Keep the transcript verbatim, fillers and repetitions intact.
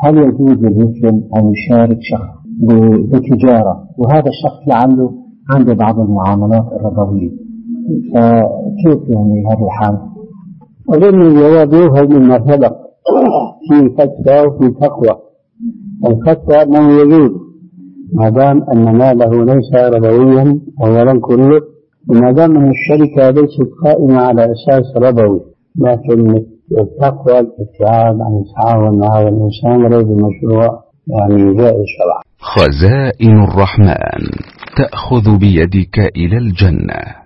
هل يجوز للمسلم أن يشارك شخص بتجارة وهذا الشخص لعله عنده بعض المعاملات الربوية، فكيف يعني هذا الحال؟ أظن الجواب يوهل مما سبق في فتوى وفي تقوى. الفتوى أنه يجوز ما دام أن ماله ليس ربويا أولا كله، وما دام أن الشركة ليست قائمة على أساس ربوي. لكن التقوى الابتعاد عن التعاون مع هذا الإنسان غير مشروع، يعني جائز شرعا. خزائن الرحمن تأخذ بيدك إلى الجنة.